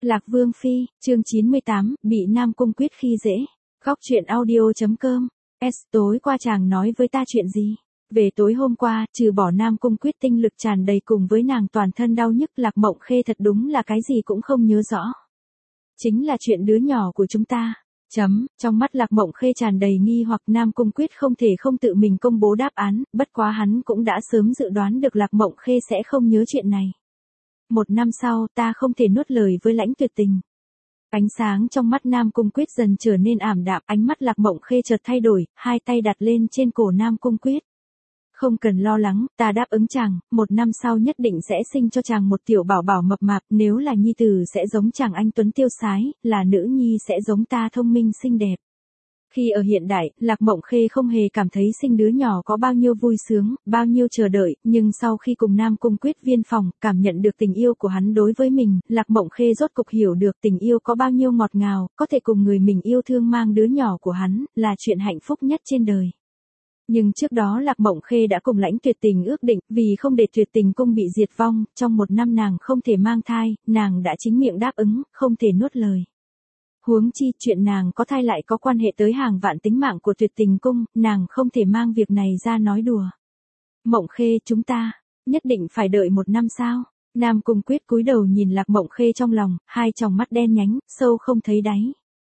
Lạc Vương Phi, chương 98, bị Nam Cung Quyết khi dễ. Góc truyện audio.com. Tối qua chàng nói với ta chuyện gì? Về tối hôm qua, trừ bỏ Nam Cung Quyết tinh lực tràn đầy cùng với nàng toàn thân đau nhức, Lạc Mộng Khê thật đúng là cái gì cũng không nhớ rõ. Chính là chuyện đứa nhỏ của chúng ta. Trong mắt Lạc Mộng Khê tràn đầy nghi hoặc. Nam Cung Quyết không thể không tự mình công bố đáp án, bất quá hắn cũng đã sớm dự đoán được Lạc Mộng Khê sẽ không nhớ chuyện này. 1 năm sau, ta không thể nuốt lời với Lãnh Tuyệt Tình. Ánh sáng trong mắt Nam Cung Quyết dần trở nên ảm đạm, ánh mắt Lạc Mộng Khê chợt thay đổi, hai tay đặt lên trên cổ Nam Cung Quyết. Không cần lo lắng, ta đáp ứng chàng, 1 năm sau nhất định sẽ sinh cho chàng một tiểu bảo bảo mập mạp, nếu là nhi tử sẽ giống chàng anh tuấn tiêu sái, là nữ nhi sẽ giống ta thông minh xinh đẹp. Khi ở hiện đại, Lạc Mộng Khê không hề cảm thấy sinh đứa nhỏ có bao nhiêu vui sướng, bao nhiêu chờ đợi, nhưng sau khi cùng Nam Cung Quyết viên phòng, cảm nhận được tình yêu của hắn đối với mình, Lạc Mộng Khê rốt cục hiểu được tình yêu có bao nhiêu ngọt ngào, có thể cùng người mình yêu thương mang đứa nhỏ của hắn, là chuyện hạnh phúc nhất trên đời. Nhưng trước đó Lạc Mộng Khê đã cùng Lãnh Tuyệt Tình ước định, vì không để Tuyệt Tình cung bị diệt vong, trong 1 năm nàng không thể mang thai, nàng đã chính miệng đáp ứng, không thể nuốt lời. Huống chi, chuyện nàng có thai lại có quan hệ tới hàng vạn tính mạng của Tuyệt Tình cung, nàng không thể mang việc này ra nói đùa. Mộng Khê, chúng ta, nhất định phải đợi 1 năm sao? Nam Cung Quyết cúi đầu nhìn Lạc Mộng Khê trong lòng, hai tròng mắt đen nhánh, sâu không thấy đáy.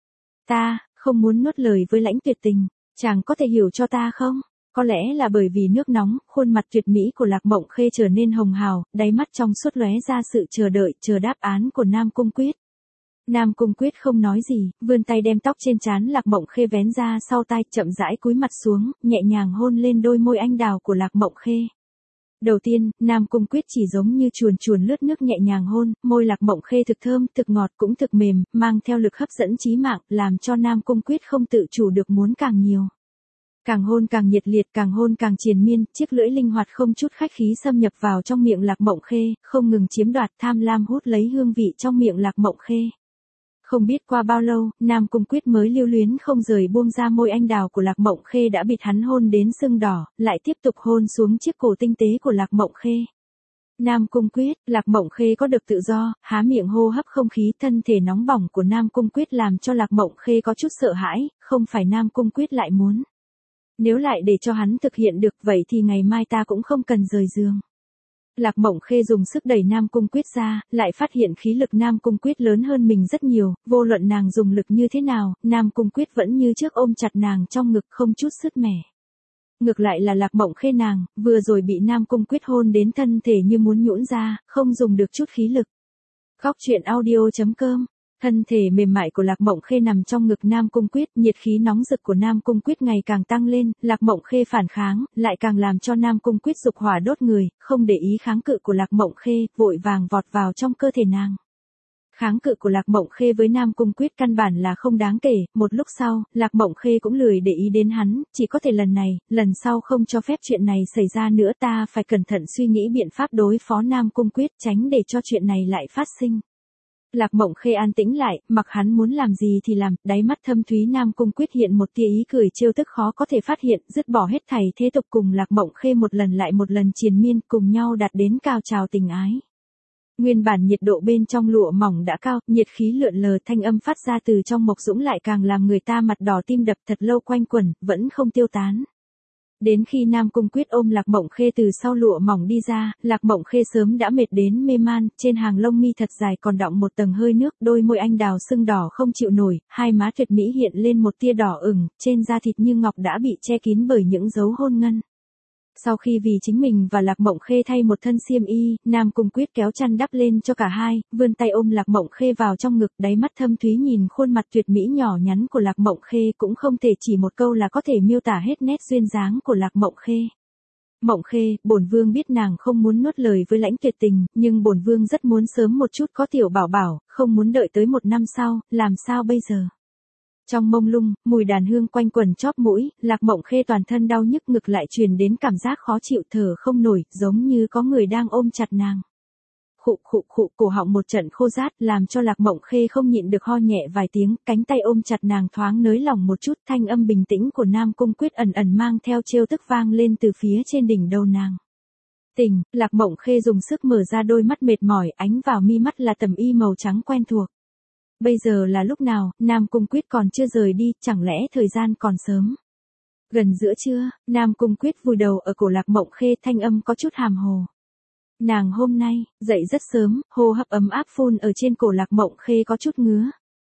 Ta, không muốn nuốt lời với Lãnh Tuyệt Tình, chàng có thể hiểu cho ta không? Có lẽ là bởi vì nước nóng, khuôn mặt tuyệt mỹ của Lạc Mộng Khê trở nên hồng hào, đáy mắt trong suốt lóe ra sự chờ đợi, chờ đáp án của Nam Cung Quyết. Nam Cung Quyết không nói gì, vươn tay đem tóc trên trán Lạc Mộng Khê vén ra sau tai, chậm rãi cúi mặt xuống, nhẹ nhàng hôn lên đôi môi anh đào của Lạc Mộng Khê. Đầu tiên, Nam Cung Quyết chỉ giống như chuồn chuồn lướt nước nhẹ nhàng hôn, môi Lạc Mộng Khê thực thơm, thực ngọt cũng thực mềm, mang theo lực hấp dẫn chí mạng, làm cho Nam Cung Quyết không tự chủ được muốn càng nhiều. Càng hôn càng nhiệt liệt, càng hôn càng triền miên, chiếc lưỡi linh hoạt không chút khách khí xâm nhập vào trong miệng Lạc Mộng Khê, không ngừng chiếm đoạt, tham lam hút lấy hương vị trong miệng Lạc Mộng Khê. Không biết qua bao lâu, Nam Cung Quyết mới lưu luyến không rời buông ra môi anh đào của Lạc Mộng Khê đã bịt hắn hôn đến sưng đỏ, lại tiếp tục hôn xuống chiếc cổ tinh tế của Lạc Mộng Khê. Nam Cung Quyết, Lạc Mộng Khê có được tự do, há miệng hô hấp không khí, thân thể nóng bỏng của Nam Cung Quyết làm cho Lạc Mộng Khê có chút sợ hãi, không phải Nam Cung Quyết lại muốn. Nếu lại để cho hắn thực hiện được vậy thì ngày mai ta cũng không cần rời giường. Lạc Mộng Khê dùng sức đẩy Nam Cung Quyết ra, lại phát hiện khí lực Nam Cung Quyết lớn hơn mình rất nhiều, vô luận nàng dùng lực như thế nào, Nam Cung Quyết vẫn như trước ôm chặt nàng trong ngực không chút sứt mẻ. Ngược lại là Lạc Mộng Khê nàng, vừa rồi bị Nam Cung Quyết hôn đến thân thể như muốn nhũn ra, không dùng được chút khí lực. Góc truyện audio.com. Thân thể mềm mại của Lạc Mộng Khê nằm trong ngực Nam Cung Quyết, nhiệt khí nóng rực của Nam Cung Quyết ngày càng tăng lên, Lạc Mộng Khê phản kháng, lại càng làm cho Nam Cung Quyết dục hỏa đốt người, không để ý kháng cự của Lạc Mộng Khê, vội vàng vọt vào trong cơ thể nàng. Kháng cự của Lạc Mộng Khê với Nam Cung Quyết căn bản là không đáng kể, một lúc sau, Lạc Mộng Khê cũng lười để ý đến hắn, chỉ có thể lần này, lần sau không cho phép chuyện này xảy ra nữa, ta phải cẩn thận suy nghĩ biện pháp đối phó Nam Cung Quyết, tránh để cho chuyện này lại phát sinh. Lạc Mộng Khê an tĩnh lại, mặc hắn muốn làm gì thì làm, đáy mắt thâm thúy Nam Cung Quyết hiện một tia ý cười trêu tức khó có thể phát hiện, dứt bỏ hết thảy thế tục cùng Lạc Mộng Khê một lần lại một lần triền miên, cùng nhau đạt đến cao trào tình ái. Nguyên bản nhiệt độ bên trong lụa mỏng đã cao, nhiệt khí lượn lờ, thanh âm phát ra từ trong Mộc Dũng lại càng làm người ta mặt đỏ tim đập, thật lâu quanh quẩn, vẫn không tiêu tán. Đến khi Nam Cung Quyết ôm Lạc Mộng Khê từ sau lụa mỏng đi ra, Lạc Mộng Khê sớm đã mệt đến mê man, trên hàng lông mi thật dài còn đọng một tầng hơi nước, đôi môi anh đào sưng đỏ không chịu nổi, hai má tuyệt mỹ hiện lên một tia đỏ ửng, trên da thịt như ngọc đã bị che kín bởi những dấu hôn ngân. Sau khi vì chính mình và Lạc Mộng Khê thay một thân xiêm y, Nam Cung Quyết kéo chăn đắp lên cho cả hai, vươn tay ôm Lạc Mộng Khê vào trong ngực, đáy mắt thâm thúy nhìn khuôn mặt tuyệt mỹ nhỏ nhắn của Lạc Mộng Khê, cũng không thể chỉ một câu là có thể miêu tả hết nét duyên dáng của Lạc Mộng Khê. Mộng Khê, bổn vương biết nàng không muốn nuốt lời với Lãnh Tuyệt Tình, nhưng bổn vương rất muốn sớm một chút có tiểu bảo bảo, không muốn đợi tới 1 năm sau, làm sao bây giờ? Trong mông lung, mùi đàn hương quanh quẩn chóp mũi, Lạc Mộng Khê toàn thân đau nhức, ngực lại truyền đến cảm giác khó chịu, thở không nổi, giống như có người đang ôm chặt nàng. Khụ, cổ họng một trận khô rát, làm cho Lạc Mộng Khê không nhịn được ho nhẹ vài tiếng, cánh tay ôm chặt nàng thoáng nới lỏng một chút, thanh âm bình tĩnh của Nam Cung Quyết ẩn ẩn mang theo trêu tức vang lên từ phía trên đỉnh đầu nàng. Tỉnh, Lạc Mộng Khê dùng sức mở ra đôi mắt mệt mỏi, ánh vào mi mắt là tầm y màu trắng quen thuộc. Bây giờ là lúc nào, Nam Cung Quyết còn chưa rời đi, chẳng lẽ thời gian còn sớm. Gần giữa trưa, Nam Cung Quyết vùi đầu ở cổ Lạc Mộng Khê, thanh âm có chút hàm hồ. Nàng hôm nay, dậy rất sớm, hô hấp ấm áp phun ở trên cổ Lạc Mộng Khê có chút ngứa.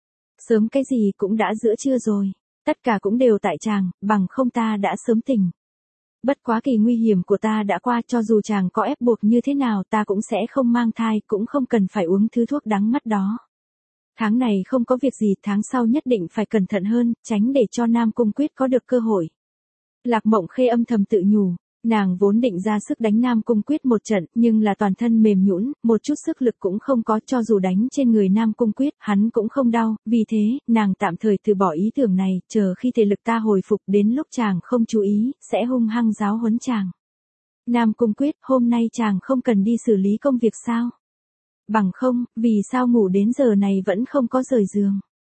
Sớm cái gì cũng đã giữa trưa rồi, tất cả cũng đều tại chàng, bằng không ta đã sớm tỉnh. Bất quá kỳ nguy hiểm của ta đã qua, cho dù chàng có ép buộc như thế nào ta cũng sẽ không mang thai, cũng không cần phải uống thứ thuốc đắng mắt đó. Tháng này không có việc gì, tháng sau nhất định phải cẩn thận hơn, tránh để cho Nam Cung Quyết có được cơ hội. Lạc Mộng Khê âm thầm tự nhủ, nàng vốn định ra sức đánh Nam Cung Quyết một trận, nhưng là toàn thân mềm nhũn, một chút sức lực cũng không có, cho dù đánh trên người Nam Cung Quyết, hắn cũng không đau, vì thế, nàng tạm thời từ bỏ ý tưởng này, chờ khi thể lực ta hồi phục, đến lúc chàng không chú ý, sẽ hung hăng giáo huấn chàng. Nam Cung Quyết, hôm nay chàng không cần đi xử lý công việc sao? Bằng không, vì sao ngủ đến giờ này vẫn không có rời giường?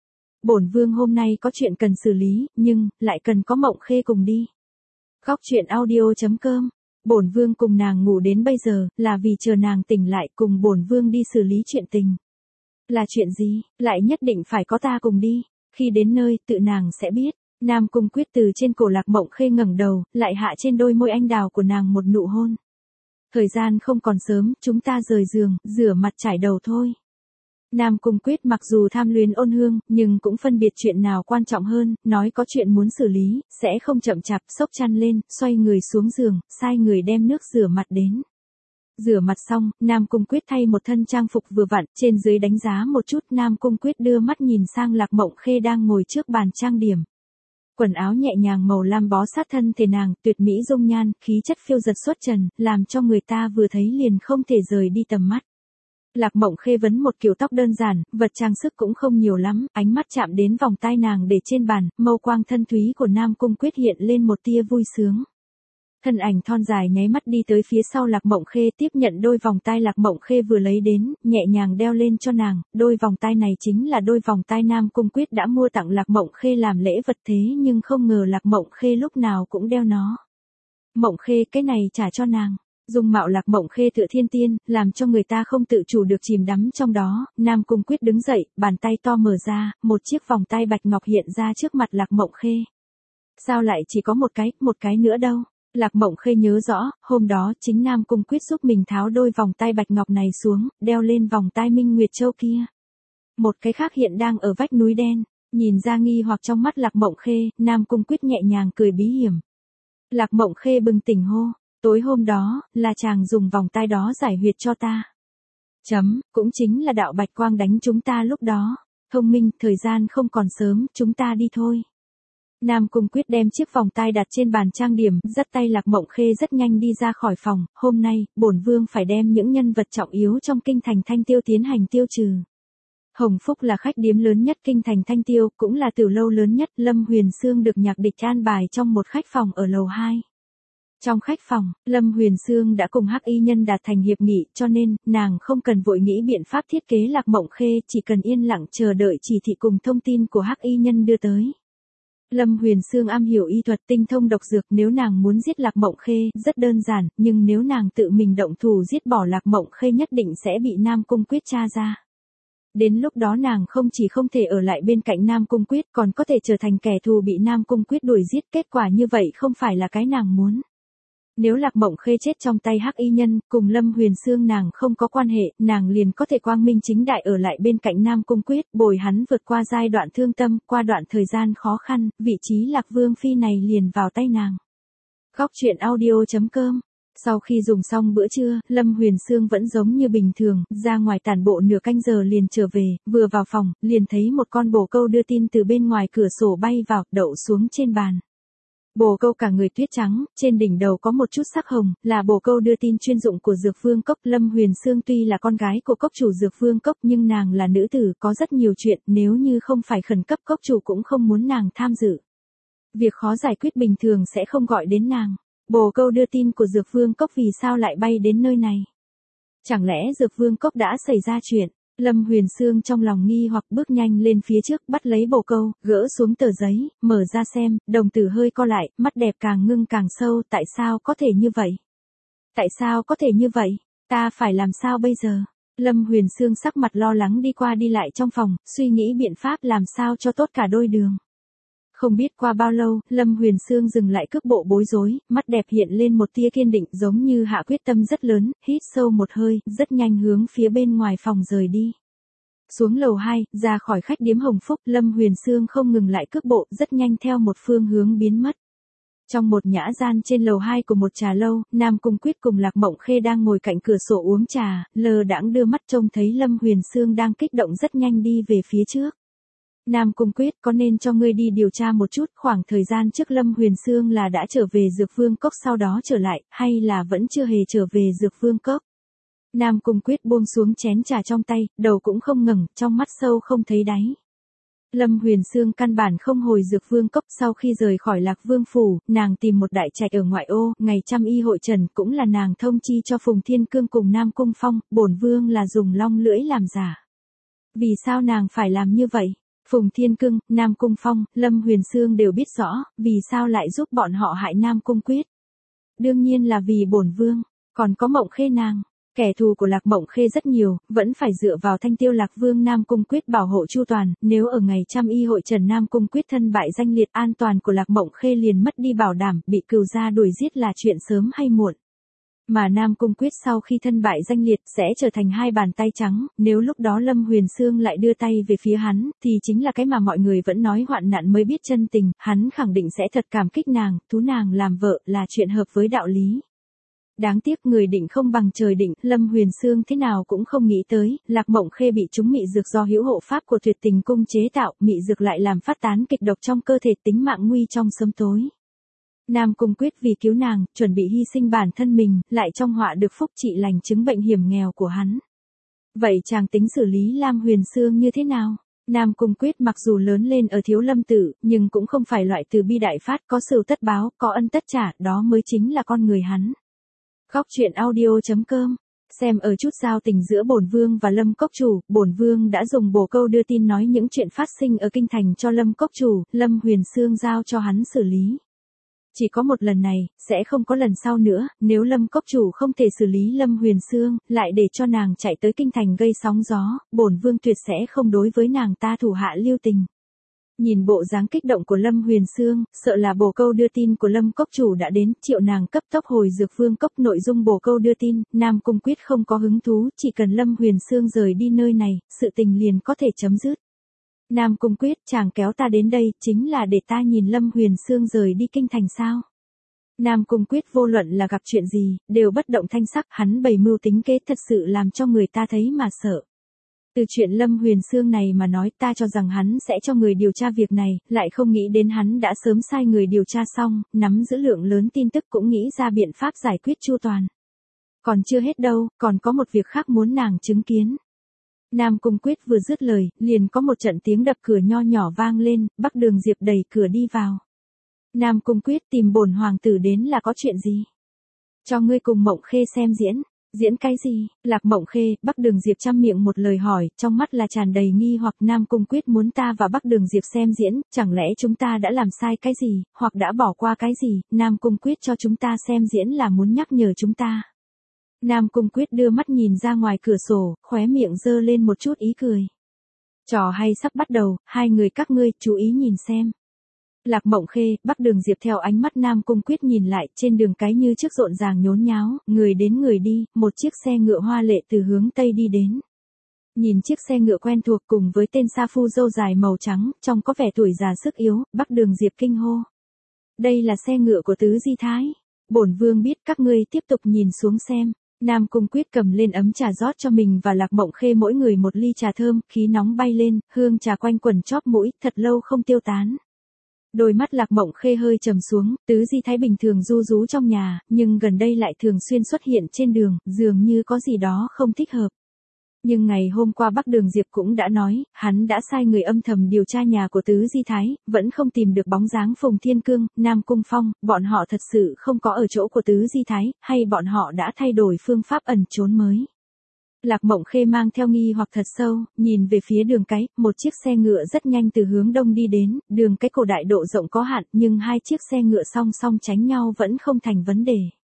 Bổn vương hôm nay có chuyện cần xử lý, nhưng lại cần có Mộng Khê cùng đi. Góc truyện audio.com. Bổn vương cùng nàng ngủ đến bây giờ, là vì chờ nàng tỉnh lại cùng bổn vương đi xử lý chuyện tình. Là chuyện gì, lại nhất định phải có ta cùng đi, khi đến nơi, tự nàng sẽ biết. Nam Cung Quyết từ trên cổ Lạc Mộng Khê ngẩng đầu, lại hạ trên đôi môi anh đào của nàng một nụ hôn. Thời gian không còn sớm, chúng ta rời giường, rửa mặt trải đầu thôi. Nam Cung Quyết mặc dù tham luyến ôn hương, nhưng cũng phân biệt chuyện nào quan trọng hơn, nói có chuyện muốn xử lý, sẽ không chậm chạp, xốc chăn lên, xoay người xuống giường, sai người đem nước rửa mặt đến. Rửa mặt xong, Nam Cung Quyết thay một thân trang phục vừa vặn, trên dưới đánh giá một chút, Nam Cung Quyết đưa mắt nhìn sang Lạc Mộng Khê đang ngồi trước bàn trang điểm. Quần áo nhẹ nhàng màu lam bó sát thân thể nàng, tuyệt mỹ dung nhan, khí chất phiêu dật xuất trần, làm cho người ta vừa thấy liền không thể rời đi tầm mắt. Lạc Mộng Khê vấn một kiểu tóc đơn giản, vật trang sức cũng không nhiều lắm, ánh mắt chạm đến vòng tai nàng để trên bàn, mâu quang thân thúy của Nam Cung Quyết hiện lên một tia vui sướng. Thân ảnh thon dài nháy mắt đi tới phía sau Lạc Mộng Khê, tiếp nhận đôi vòng tai Lạc Mộng Khê vừa lấy đến, nhẹ nhàng đeo lên cho nàng, đôi vòng tai này chính là đôi vòng tai Nam Cung Quyết đã mua tặng Lạc Mộng Khê làm lễ vật, thế nhưng không ngờ Lạc Mộng Khê lúc nào cũng đeo nó. Mộng Khê, cái này trả cho nàng. Dung mạo Lạc Mộng Khê tựa thiên tiên, làm cho người ta không tự chủ được chìm đắm trong đó. Nam Cung Quyết đứng dậy, bàn tay to mở ra, một chiếc vòng tay bạch ngọc hiện ra trước mặt Lạc Mộng Khê. Sao lại chỉ có một cái nữa đâu? Lạc Mộng Khê nhớ rõ, hôm đó chính Nam Cung Quyết giúp mình tháo đôi vòng tay bạch ngọc này xuống, đeo lên vòng tai Minh Nguyệt Châu kia. Một cái khác hiện đang ở vách núi đen, nhìn ra nghi hoặc trong mắt Lạc Mộng Khê, Nam Cung Quyết nhẹ nhàng cười bí hiểm. Lạc Mộng Khê bừng tỉnh hô, tối hôm đó, là chàng dùng vòng tai đó giải huyệt cho ta. Cũng chính là đạo bạch quang đánh chúng ta lúc đó. Thông minh, thời gian không còn sớm, chúng ta đi thôi. Nam Cung Quyết đem chiếc vòng tai đặt trên bàn trang điểm, dắt tay Lạc Mộng Khê rất nhanh đi ra khỏi phòng. Hôm nay, bổn vương phải đem những nhân vật trọng yếu trong kinh thành Thanh Tiêu tiến hành tiêu trừ. Hồng Phúc là khách điếm lớn nhất kinh thành Thanh Tiêu, cũng là tiểu lâu lớn nhất. Lâm Huyền Sương được nhạc địch an bài trong một khách phòng ở lầu 2. Trong khách phòng, Lâm Huyền Sương đã cùng Hắc Y Nhân đạt thành hiệp nghị, cho nên, nàng không cần vội nghĩ biện pháp thiết kế Lạc Mộng Khê, chỉ cần yên lặng chờ đợi chỉ thị cùng thông tin của Hắc Y Nhân đưa tới. Lâm Huyền Sương am hiểu y thuật tinh thông độc dược, nếu nàng muốn giết Lạc Mộng Khê, rất đơn giản, nhưng nếu nàng tự mình động thủ giết bỏ Lạc Mộng Khê nhất định sẽ bị Nam Cung Quyết tra ra. Đến lúc đó nàng không chỉ không thể ở lại bên cạnh Nam Cung Quyết, còn có thể trở thành kẻ thù bị Nam Cung Quyết đuổi giết, kết quả như vậy không phải là cái nàng muốn. Nếu Lạc Mộng Khê chết trong tay Hắc Y Nhân, cùng Lâm Huyền Sương nàng không có quan hệ, nàng liền có thể quang minh chính đại ở lại bên cạnh Nam Cung Quyết, bồi hắn vượt qua giai đoạn thương tâm, qua đoạn thời gian khó khăn, vị trí Lạc Vương Phi này liền vào tay nàng. Góc truyện audio.com. Sau khi dùng xong bữa trưa, Lâm Huyền Sương vẫn giống như bình thường, ra ngoài tản bộ nửa canh giờ liền trở về, vừa vào phòng, liền thấy một con bồ câu đưa tin từ bên ngoài cửa sổ bay vào, đậu xuống trên bàn. Bồ câu cả người tuyết trắng, trên đỉnh đầu có một chút sắc hồng, là bồ câu đưa tin chuyên dụng của Dược Vương Cốc. Lâm Huyền Sương tuy là con gái của cốc chủ Dược Vương Cốc nhưng nàng là nữ tử, có rất nhiều chuyện, nếu như không phải khẩn cấp cốc chủ cũng không muốn nàng tham dự. Việc khó giải quyết bình thường sẽ không gọi đến nàng. Bồ câu đưa tin của Dược Vương Cốc vì sao lại bay đến nơi này? Chẳng lẽ Dược Vương Cốc đã xảy ra chuyện? Lâm Huyền Sương trong lòng nghi hoặc bước nhanh lên phía trước, bắt lấy bồ câu, gỡ xuống tờ giấy, mở ra xem, đồng tử hơi co lại, mắt đẹp càng ngưng càng sâu, tại sao có thể như vậy? Tại sao có thể như vậy? Ta phải làm sao bây giờ? Lâm Huyền Sương sắc mặt lo lắng đi qua đi lại trong phòng, suy nghĩ biện pháp làm sao cho tốt cả đôi đường. Không biết qua bao lâu, Lâm Huyền Sương dừng lại cước bộ bối rối, mắt đẹp hiện lên một tia kiên định giống như hạ quyết tâm rất lớn, hít sâu một hơi, rất nhanh hướng phía bên ngoài phòng rời đi. Xuống lầu 2, ra khỏi khách điếm Hồng Phúc, Lâm Huyền Sương không ngừng lại cước bộ, rất nhanh theo một phương hướng biến mất. Trong một nhã gian trên lầu 2 của một trà lâu, Nam Cung Quyết cùng Lạc Mộng Khê đang ngồi cạnh cửa sổ uống trà, lờ đãng đưa mắt trông thấy Lâm Huyền Sương đang kích động rất nhanh đi về phía trước. Nam Cung Quyết, có nên cho ngươi đi điều tra một chút khoảng thời gian trước Lâm Huyền Sương là đã trở về Dược Vương Cốc sau đó trở lại, hay là vẫn chưa hề trở về Dược Vương Cốc? Nam Cung Quyết buông xuống chén trà trong tay, đầu cũng không ngẩng, trong mắt sâu không thấy đáy. Lâm Huyền Sương căn bản không hồi Dược Vương Cốc, sau khi rời khỏi Lạc Vương Phủ, nàng tìm một đại trạch ở ngoại ô, ngày trăm y hội trần cũng là nàng thông chi cho Phùng Thiên Cương cùng Nam Cung Phong, bổn vương là dùng long lưỡi làm giả. Vì sao nàng phải làm như vậy? Phùng Thiên Cương, Nam Cung Phong, Lâm Huyền Sương đều biết rõ, vì sao lại giúp bọn họ hại Nam Cung Quyết. Đương nhiên là vì bổn vương, còn có Mộng Khê nàng. Kẻ thù của Lạc Mộng Khê rất nhiều, vẫn phải dựa vào Thanh Tiêu Lạc Vương Nam Cung Quyết bảo hộ chu toàn, nếu ở ngày trăm y hội trần Nam Cung Quyết thân bại danh liệt, an toàn của Lạc Mộng Khê liền mất đi bảo đảm, bị cừu gia đuổi giết là chuyện sớm hay muộn. Mà Nam Cung Quyết sau khi thân bại danh liệt sẽ trở thành hai bàn tay trắng, nếu lúc đó Lâm Huyền Sương lại đưa tay về phía hắn, thì chính là cái mà mọi người vẫn nói hoạn nạn mới biết chân tình, hắn khẳng định sẽ thật cảm kích nàng, thú nàng làm vợ là chuyện hợp với đạo lý. Đáng tiếc người định không bằng trời định, Lâm Huyền Sương thế nào cũng không nghĩ tới, Lạc Mộng Khê bị trúng mị dược do hữu hộ pháp của Tuyệt Tình cung chế tạo, mị dược lại làm phát tán kịch độc trong cơ thể, tính mạng nguy trong sớm tối. Nam Cung Quyết vì cứu nàng, chuẩn bị hy sinh bản thân mình, lại trong họa được phúc trị lành chứng bệnh hiểm nghèo của hắn. Vậy chàng tính xử lý Lam Huyền Sương như thế nào? Nam Cung Quyết mặc dù lớn lên ở Thiếu Lâm Tự, nhưng cũng không phải loại từ bi đại phát, có sửu tất báo, có ân tất trả, đó mới chính là con người hắn. Góc truyện audio.com. Xem ở chút giao tình giữa bổn vương và Lâm Cốc Chủ, bổn vương đã dùng bồ câu đưa tin nói những chuyện phát sinh ở kinh thành cho Lâm Cốc Chủ, Lâm Huyền Sương giao cho hắn xử lý. Chỉ có một lần này, sẽ không có lần sau nữa, nếu Lâm Cốc Chủ không thể xử lý Lâm Huyền Sương, lại để cho nàng chạy tới kinh thành gây sóng gió, bổn vương tuyệt sẽ không đối với nàng ta thủ hạ lưu tình. Nhìn bộ dáng kích động của Lâm Huyền Sương, sợ là bồ câu đưa tin của Lâm Cốc Chủ đã đến, triệu nàng cấp tốc hồi Dược Vương Cốc. Nội dung bồ câu đưa tin, Nam Cung Quyết không có hứng thú, chỉ cần Lâm Huyền Sương rời đi nơi này, sự tình liền có thể chấm dứt. Nam Cung Quyết, chàng kéo ta đến đây, chính là để ta nhìn Lâm Huyền Sương rời đi kinh thành sao? Nam Cung Quyết vô luận là gặp chuyện gì, đều bất động thanh sắc, hắn bày mưu tính kế thật sự làm cho người ta thấy mà sợ. Từ chuyện Lâm Huyền Sương này mà nói, ta cho rằng hắn sẽ cho người điều tra việc này, lại không nghĩ đến hắn đã sớm sai người điều tra xong, nắm giữ lượng lớn tin tức cũng nghĩ ra biện pháp giải quyết chu toàn. Còn chưa hết đâu, còn có một việc khác muốn nàng chứng kiến. Nam Cung Quyết vừa dứt lời, liền có một trận tiếng đập cửa nho nhỏ vang lên, Bắc Đường Diệp đẩy cửa đi vào. Nam Cung Quyết, tìm bổn hoàng tử đến là có chuyện gì? Cho ngươi cùng Mộng Khê xem diễn. Diễn cái gì? Lạc Mộng Khê, Bắc Đường Diệp trăm miệng một lời hỏi, trong mắt là tràn đầy nghi hoặc. Nam Cung Quyết muốn ta và Bắc Đường Diệp xem diễn, chẳng lẽ chúng ta đã làm sai cái gì, hoặc đã bỏ qua cái gì? Nam Cung Quyết cho chúng ta xem diễn là muốn nhắc nhở chúng ta. Nam Cung Quyết đưa mắt nhìn ra ngoài cửa sổ, khóe miệng giơ lên một chút ý cười. Trò hay sắp bắt đầu, hai người các ngươi chú ý nhìn xem. Lạc Mộng Khê, Bắc Đường Diệp theo ánh mắt Nam Cung Quyết nhìn lại, trên đường cái như trước rộn ràng nhốn nháo, người đến người đi, một chiếc xe ngựa hoa lệ từ hướng Tây đi đến. Nhìn chiếc xe ngựa quen thuộc cùng với tên sa phu râu dài màu trắng, trông có vẻ tuổi già sức yếu, Bắc Đường Diệp kinh hô. Đây là xe ngựa của Tứ Di Thái. Bổn vương biết, các ngươi tiếp tục nhìn xuống xem. Nam Cung Quyết cầm lên ấm trà rót cho mình và Lạc Mộng Khê mỗi người một ly trà thơm, khí nóng bay lên, hương trà quanh quẩn chóp mũi, thật lâu không tiêu tán. Đôi mắt Lạc Mộng Khê hơi trầm xuống, Tứ Di Thái bình thường ru rú trong nhà, nhưng gần đây lại thường xuyên xuất hiện trên đường, dường như có gì đó không thích hợp. Nhưng ngày hôm qua Bắc Đường Diệp cũng đã nói, hắn đã sai người âm thầm điều tra nhà của Tứ Di Thái, vẫn không tìm được bóng dáng Phùng Thiên Cương, Nam Cung Phong, bọn họ thật sự không có ở chỗ của Tứ Di Thái, hay bọn họ đã thay đổi phương pháp ẩn trốn mới. Lạc Mộng Khê mang theo nghi hoặc thật sâu, nhìn về phía đường cái, một chiếc xe ngựa rất nhanh từ hướng đông đi đến, đường cái cổ đại độ rộng có hạn, nhưng hai chiếc xe ngựa song song tránh nhau vẫn không thành vấn đề.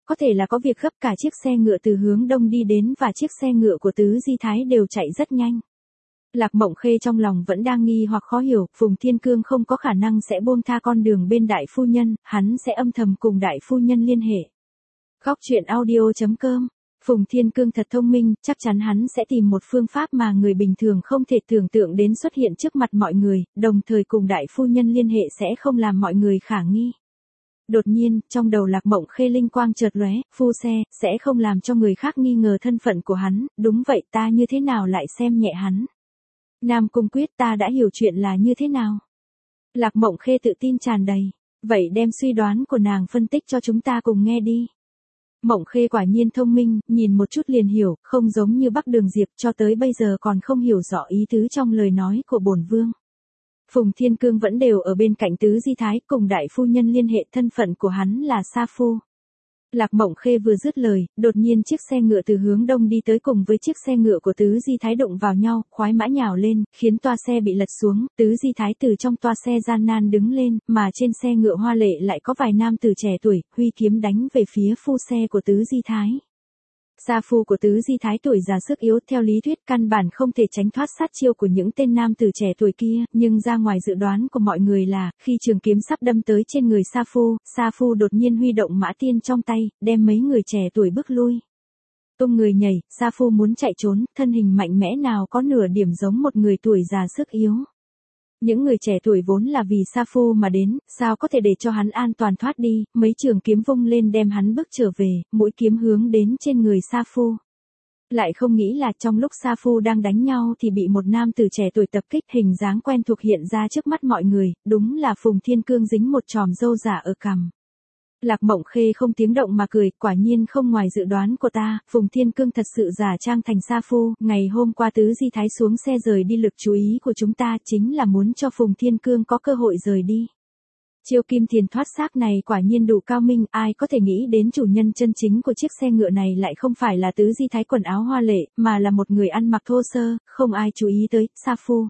Có thể là có việc gấp, cả chiếc xe ngựa từ hướng đông đi đến và chiếc xe ngựa của Tứ Di Thái đều chạy rất nhanh. Lạc Mộng Khê trong lòng vẫn đang nghi hoặc khó hiểu, Phùng Thiên Cương không có khả năng sẽ buông tha con đường bên đại phu nhân, hắn sẽ âm thầm cùng đại phu nhân liên hệ. Góc truyện audio.com. Phùng Thiên Cương thật thông minh, chắc chắn hắn sẽ tìm một phương pháp mà người bình thường không thể tưởng tượng đến xuất hiện trước mặt mọi người, đồng thời cùng đại phu nhân liên hệ sẽ không làm mọi người khả nghi. Đột nhiên, trong đầu Lạc Mộng Khê linh quang chợt lóe, phu xe, sẽ không làm cho người khác nghi ngờ thân phận của hắn, đúng vậy, ta như thế nào lại xem nhẹ hắn. Nam Cung Quyết, ta đã hiểu chuyện là như thế nào. Lạc Mộng Khê tự tin tràn đầy, vậy đem suy đoán của nàng phân tích cho chúng ta cùng nghe đi. Mộng Khê quả nhiên thông minh, nhìn một chút liền hiểu, không giống như Bắc Đường Diệp cho tới bây giờ còn không hiểu rõ ý tứ trong lời nói của bổn vương. Phùng Thiên Cương vẫn đều ở bên cạnh Tứ Di Thái, cùng đại phu nhân liên hệ, thân phận của hắn là sa phu. Lạc Mộng Khê vừa dứt lời, đột nhiên chiếc xe ngựa từ hướng đông đi tới cùng với chiếc xe ngựa của Tứ Di Thái đụng vào nhau, khoái mã nhào lên, khiến toa xe bị lật xuống, Tứ Di Thái từ trong toa xe gian nan đứng lên, mà trên xe ngựa hoa lệ lại có vài nam tử trẻ tuổi, huy kiếm đánh về phía phu xe của Tứ Di Thái. Sa phu của Tứ Di Thái tuổi già sức yếu, theo lý thuyết căn bản không thể tránh thoát sát chiêu của những tên nam tử trẻ tuổi kia, nhưng ra ngoài dự đoán của mọi người là, khi trường kiếm sắp đâm tới trên người Sa phu đột nhiên huy động mã tiên trong tay, đem mấy người trẻ tuổi bước lui. Tung người nhảy, Sa phu muốn chạy trốn, thân hình mạnh mẽ nào có nửa điểm giống một người tuổi già sức yếu. Những người trẻ tuổi vốn là vì Sa phu mà đến, sao có thể để cho hắn an toàn thoát đi, mấy trường kiếm vung lên đem hắn bước trở về, mũi kiếm hướng đến trên người Sa phu. Lại không nghĩ là trong lúc Sa phu đang đánh nhau thì bị một nam tử trẻ tuổi tập kích, hình dáng quen thuộc hiện ra trước mắt mọi người, đúng là Phùng Thiên Cương dính một chòm râu giả ở cằm. Lạc Mộng Khê không tiếng động mà cười, quả nhiên không ngoài dự đoán của ta, Phùng Thiên Cương thật sự giả trang thành sa phu, ngày hôm qua Tứ Di Thái xuống xe rời đi, lực chú ý của chúng ta chính là muốn cho Phùng Thiên Cương có cơ hội rời đi. Chiêu kim tiền thoát xác này quả nhiên đủ cao minh, ai có thể nghĩ đến chủ nhân chân chính của chiếc xe ngựa này lại không phải là Tứ Di Thái quần áo hoa lệ, mà là một người ăn mặc thô sơ, không ai chú ý tới, sa phu.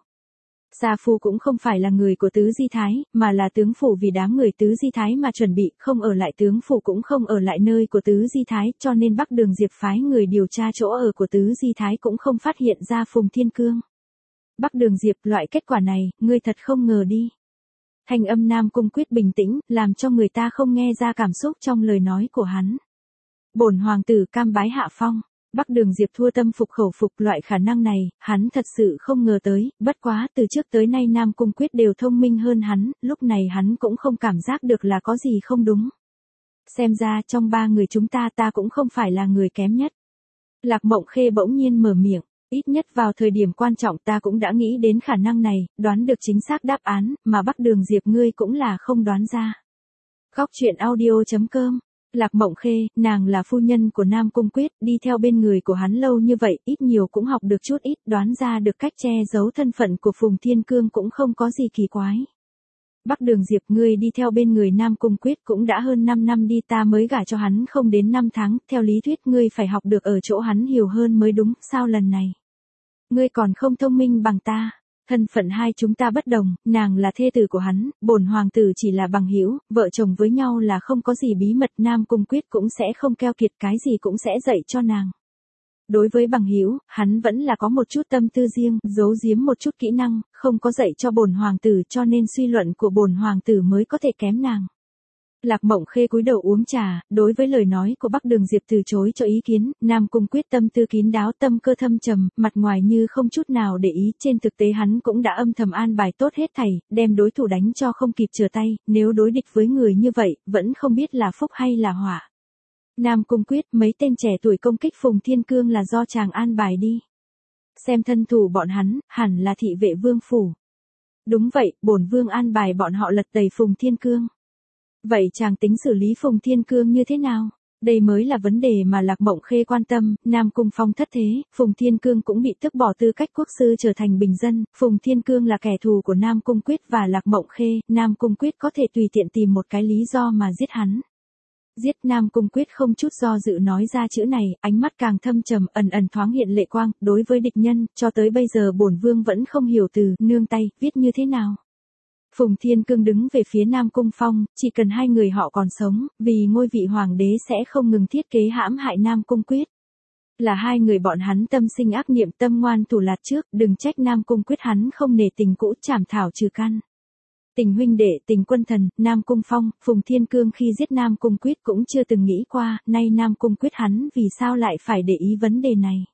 Sa phu cũng không phải là người của Tứ Di Thái, mà là tướng phủ vì đám người Tứ Di Thái mà chuẩn bị, không ở lại tướng phủ cũng không ở lại nơi của Tứ Di Thái, cho nên Bắc Đường Diệp phái người điều tra chỗ ở của Tứ Di Thái cũng không phát hiện ra Phùng Thiên Cương. Bắc Đường Diệp, loại kết quả này, ngươi thật không ngờ đi. Thanh âm Nam Cung Quyết bình tĩnh, làm cho người ta không nghe ra cảm xúc trong lời nói của hắn. Bổn hoàng tử cam bái hạ phong. Bắc Đường Diệp thua tâm phục khẩu phục, loại khả năng này, hắn thật sự không ngờ tới, bất quá từ trước tới nay Nam Cung Quyết đều thông minh hơn hắn, lúc này hắn cũng không cảm giác được là có gì không đúng. Xem ra trong ba người chúng ta cũng không phải là người kém nhất. Lạc Mộng Khê bỗng nhiên mở miệng, ít nhất vào thời điểm quan trọng ta cũng đã nghĩ đến khả năng này, đoán được chính xác đáp án, mà Bắc Đường Diệp ngươi cũng là không đoán ra. Góc truyện audio.com. Lạc Mộng Khê, nàng là phu nhân của Nam Cung Quyết, đi theo bên người của hắn lâu như vậy, ít nhiều cũng học được chút ít, đoán ra được cách che giấu thân phận của Phùng Thiên Cương cũng không có gì kỳ quái. Bắc Đường Diệp, ngươi đi theo bên người Nam Cung Quyết cũng đã hơn 5 năm đi, ta mới gả cho hắn không đến 5 tháng, theo lý thuyết ngươi phải học được ở chỗ hắn hiểu hơn mới đúng, sao lần này? Ngươi còn không thông minh bằng ta. Thân phận hai chúng ta bất đồng, nàng là thê tử của hắn, bổn hoàng tử chỉ là bằng hữu, vợ chồng với nhau là không có gì bí mật, Nam Cung Quyết cũng sẽ không keo kiệt, cái gì cũng sẽ dạy cho nàng. Đối với bằng hữu, hắn vẫn là có một chút tâm tư riêng, giấu giếm một chút kỹ năng, không có dạy cho bổn hoàng tử, cho nên suy luận của bổn hoàng tử mới có thể kém nàng. Lạc Mộng Khê cúi đầu uống trà, đối với lời nói của Bắc Đường Diệp từ chối cho ý kiến, Nam Cung Quyết tâm tư kín đáo, tâm cơ thâm trầm, mặt ngoài như không chút nào để ý, trên thực tế hắn cũng đã âm thầm an bài tốt hết thảy, đem đối thủ đánh cho không kịp trở tay, nếu đối địch với người như vậy, vẫn không biết là phúc hay là họa. Nam Cung Quyết, mấy tên trẻ tuổi công kích Phùng Thiên Cương là do chàng an bài đi. Xem thân thủ bọn hắn, hẳn là thị vệ vương phủ. Đúng vậy, bổn vương an bài bọn họ lật tẩy Phùng Thiên Cương. Vậy chàng tính xử lý Phùng Thiên Cương như thế nào? Đây mới là vấn đề mà Lạc Mộng Khê quan tâm, Nam Cung Phong thất thế, Phùng Thiên Cương cũng bị tước bỏ tư cách quốc sư trở thành bình dân, Phùng Thiên Cương là kẻ thù của Nam Cung Quyết và Lạc Mộng Khê, Nam Cung Quyết có thể tùy tiện tìm một cái lý do mà giết hắn. Giết, Nam Cung Quyết không chút do dự nói ra chữ này, ánh mắt càng thâm trầm, ẩn ẩn thoáng hiện lệ quang, đối với địch nhân, cho tới bây giờ bổn vương vẫn không hiểu từ nương tay viết như thế nào. Phùng Thiên Cương đứng về phía Nam Cung Phong, chỉ cần hai người họ còn sống, vì ngôi vị hoàng đế sẽ không ngừng thiết kế hãm hại Nam Cung Quyết. Là hai người bọn hắn tâm sinh ác niệm tâm ngoan thủ lạt trước, đừng trách Nam Cung Quyết hắn không nể tình cũ chảm thảo trừ căn. Tình huynh đệ, tình quân thần, Nam Cung Phong, Phùng Thiên Cương khi giết Nam Cung Quyết cũng chưa từng nghĩ qua, nay Nam Cung Quyết hắn vì sao lại phải để ý vấn đề này.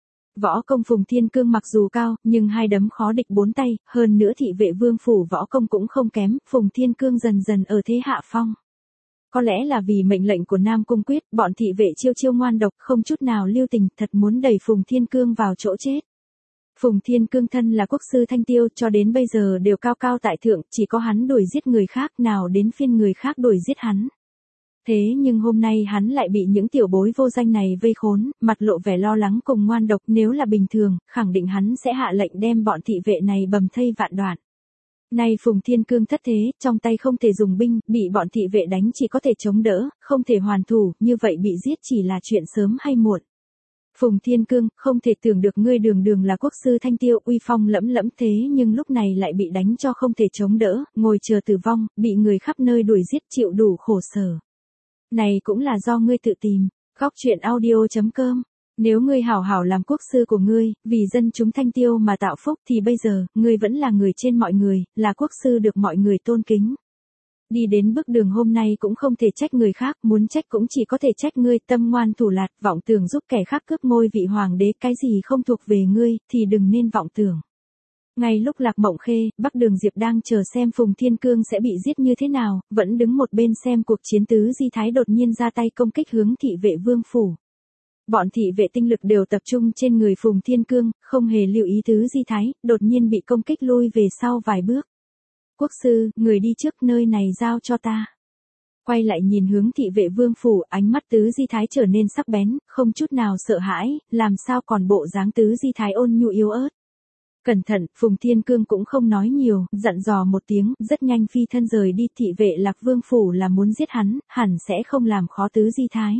Võ công Phùng Thiên Cương mặc dù cao, nhưng hai đấm khó địch bốn tay, hơn nữa thị vệ vương phủ võ công cũng không kém, Phùng Thiên Cương dần dần ở thế hạ phong. Có lẽ là vì mệnh lệnh của Nam Cung Quyết, bọn thị vệ chiêu chiêu ngoan độc, không chút nào lưu tình, thật muốn đẩy Phùng Thiên Cương vào chỗ chết. Phùng Thiên Cương thân là quốc sư Thanh Tiêu, cho đến bây giờ đều cao cao tại thượng, chỉ có hắn đuổi giết người khác, nào đến phiên người khác đuổi giết hắn. Thế nhưng hôm nay hắn lại bị những tiểu bối vô danh này vây khốn, mặt lộ vẻ lo lắng cùng ngoan độc, nếu là bình thường, khẳng định hắn sẽ hạ lệnh đem bọn thị vệ này bầm thây vạn đoạn. Nay Phùng Thiên Cương thất thế, trong tay không thể dùng binh, bị bọn thị vệ đánh chỉ có thể chống đỡ, không thể hoàn thủ, như vậy bị giết chỉ là chuyện sớm hay muộn. Phùng Thiên Cương, không thể tưởng được ngươi đường đường là quốc sư Thanh Tiêu uy phong lẫm lẫm thế nhưng lúc này lại bị đánh cho không thể chống đỡ, ngồi chờ tử vong, bị người khắp nơi đuổi giết chịu đủ khổ sở. Này cũng là do ngươi tự tìm. Góc truyện audio.com. Nếu ngươi hảo hảo làm quốc sư của ngươi, vì dân chúng Thanh Tiêu mà tạo phúc thì bây giờ, ngươi vẫn là người trên mọi người, là quốc sư được mọi người tôn kính. Đi đến bước đường hôm nay cũng không thể trách người khác, muốn trách cũng chỉ có thể trách ngươi tâm ngoan thủ lạt, vọng tưởng giúp kẻ khác cướp ngôi vị hoàng đế, cái gì không thuộc về ngươi, thì đừng nên vọng tưởng. Ngay lúc Lạc Mộng Khê, Bắc Đường Diệp đang chờ xem Phùng Thiên Cương sẽ bị giết như thế nào, vẫn đứng một bên xem cuộc chiến tứ di thái đột nhiên ra tay công kích hướng thị vệ vương phủ. Bọn thị vệ tinh lực đều tập trung trên người Phùng Thiên Cương, không hề lưu ý tứ di thái, đột nhiên bị công kích lui về sau vài bước. Quốc sư, người đi trước nơi này giao cho ta. Quay lại nhìn hướng thị vệ vương phủ, ánh mắt tứ di thái trở nên sắc bén, không chút nào sợ hãi, làm sao còn bộ dáng tứ di thái ôn nhu yếu ớt. Cẩn thận, Phùng Thiên Cương cũng không nói nhiều, dặn dò một tiếng, rất nhanh phi thân rời đi, thị vệ Lạc Vương phủ là muốn giết hắn, hẳn sẽ không làm khó tứ di thái.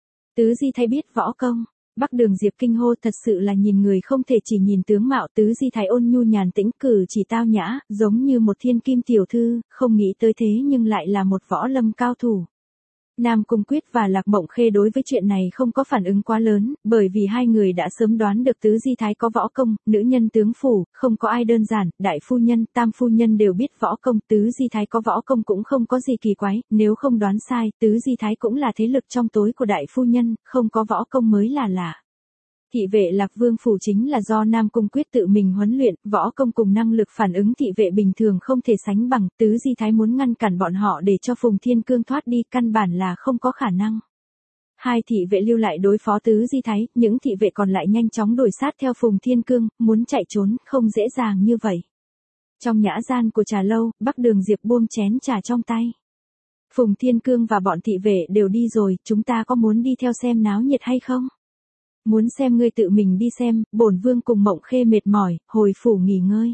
Tứ di thái biết võ công. Bắc Đường Diệp kinh hô, thật sự là nhìn người không thể chỉ nhìn tướng mạo, tứ di thái ôn nhu nhàn tĩnh, cử chỉ tao nhã, giống như một thiên kim tiểu thư, không nghĩ tới thế nhưng lại là một võ lâm cao thủ. Nam Cung Quyết và Lạc Mộng Khê đối với chuyện này không có phản ứng quá lớn, bởi vì hai người đã sớm đoán được tứ di thái có võ công, nữ nhân tướng phủ, không có ai đơn giản, đại phu nhân, tam phu nhân đều biết võ công, tứ di thái có võ công cũng không có gì kỳ quái, nếu không đoán sai, tứ di thái cũng là thế lực trong tối của đại phu nhân, không có võ công mới là lạ. Thị vệ Lạc Vương phủ chính là do Nam Cung Quyết tự mình huấn luyện, võ công cùng năng lực phản ứng thị vệ bình thường không thể sánh bằng, tứ di thái muốn ngăn cản bọn họ để cho Phùng Thiên Cương thoát đi, căn bản là không có khả năng. Hai thị vệ lưu lại đối phó tứ di thái, những thị vệ còn lại nhanh chóng đuổi sát theo Phùng Thiên Cương, muốn chạy trốn, không dễ dàng như vậy. Trong nhã gian của trà lâu, Bắc Đường Diệp buông chén trà trong tay. Phùng Thiên Cương và bọn thị vệ đều đi rồi, chúng ta có muốn đi theo xem náo nhiệt hay không? Muốn xem ngươi tự mình đi xem, bổn vương cùng Mộng Khê mệt mỏi, hồi phủ nghỉ ngơi.